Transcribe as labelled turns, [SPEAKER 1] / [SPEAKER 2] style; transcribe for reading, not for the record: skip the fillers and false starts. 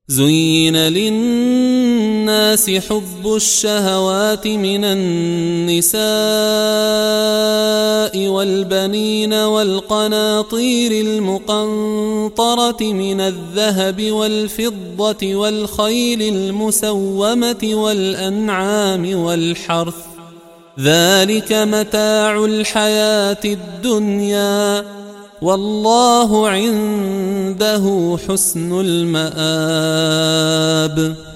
[SPEAKER 1] زين للناس حب الشهوات من النساء والبنين والقناطير المقنطرة من الذهب والفضة والخيل المسومة والأنعام والحرث، ذلك متاع الحياة الدنيا، والله عنده حسن المآب.